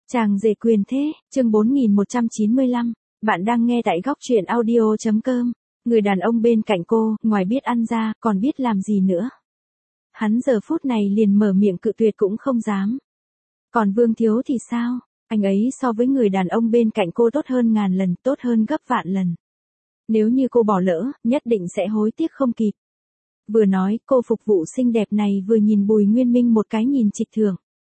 Chàng rể quyền thế, chương 4195, bạn đang nghe tại góc truyện audio.com. Người đàn ông bên cạnh cô, ngoài biết ăn ra, còn biết làm gì nữa. Hắn giờ phút này liền mở miệng cự tuyệt cũng không dám. Còn Vương Thiếu thì sao? Anh ấy so với người đàn ông bên cạnh cô tốt hơn ngàn lần, tốt hơn gấp vạn lần. Nếu như cô bỏ lỡ, nhất định sẽ hối tiếc không kịp. Vừa nói, cô phục vụ xinh đẹp này vừa nhìn Bùi Nguyên Minh một cái nhìn trịch thượng.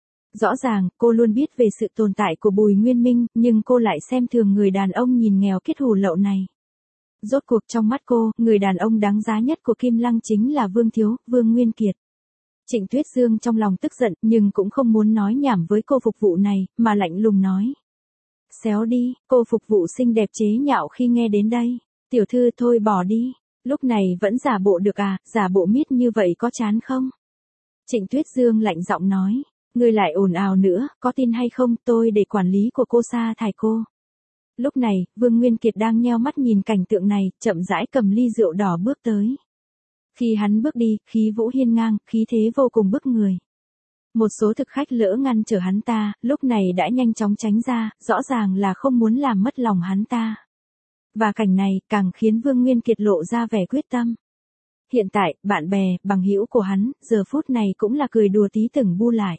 Rõ ràng, cô luôn biết về sự tồn tại của Bùi Nguyên Minh, nhưng cô lại xem thường người đàn ông nhìn nghèo kết hủ lậu này. Rốt cuộc trong mắt cô, người đàn ông đáng giá nhất của Kim Lăng chính là Vương Thiếu, Vương Nguyên Kiệt. Trịnh Tuyết Dương trong lòng tức giận, nhưng cũng không muốn nói nhảm với cô phục vụ này, mà lạnh lùng nói. Xéo đi, cô phục vụ xinh đẹp chế nhạo khi nghe đến đây. Tiểu thư thôi bỏ đi, lúc này vẫn giả bộ được à, giả bộ miết như vậy có chán không? Trịnh Tuyết Dương lạnh giọng nói. Ngươi lại ồn ào nữa, có tin hay không, tôi để quản lý của cô sa thải cô. Lúc này, Vương Nguyên Kiệt đang nheo mắt nhìn cảnh tượng này, chậm rãi cầm ly rượu đỏ bước tới. Khi hắn bước đi, khí vũ hiên ngang, khí thế vô cùng bức người. Một số thực khách lỡ ngăn trở hắn ta, lúc này đã nhanh chóng tránh ra, rõ ràng là không muốn làm mất lòng hắn ta. Và cảnh này, càng khiến Vương Nguyên Kiệt lộ ra vẻ quyết tâm. Hiện tại, bạn bè, bằng hữu của hắn, giờ phút này cũng là cười đùa tí từng bu lại.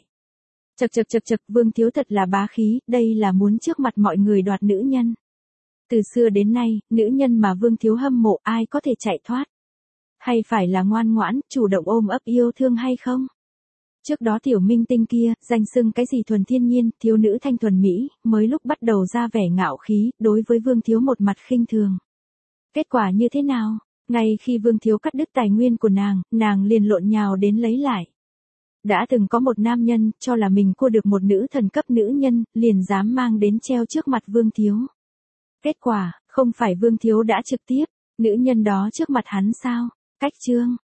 Chậc, Vương Thiếu thật là bá khí, đây là muốn trước mặt mọi người đoạt nữ nhân. Từ xưa đến nay, nữ nhân mà Vương Thiếu hâm mộ ai có thể chạy thoát? Hay phải là ngoan ngoãn, chủ động ôm ấp yêu thương hay không? Trước đó tiểu minh tinh kia, danh xưng cái gì thuần thiên nhiên, thiếu nữ thanh thuần mỹ, mới lúc bắt đầu ra vẻ ngạo khí, đối với Vương Thiếu một mặt khinh thường. Kết quả như thế nào? Ngay khi Vương Thiếu cắt đứt tài nguyên của nàng liền lộn nhào đến lấy lại. Đã từng có một nam nhân, cho là mình cua được một nữ thần cấp nữ nhân, liền dám mang đến treo trước mặt Vương Thiếu. Kết quả, không phải Vương Thiếu đã trực tiếp, nữ nhân đó trước mặt hắn sao? Cách chương,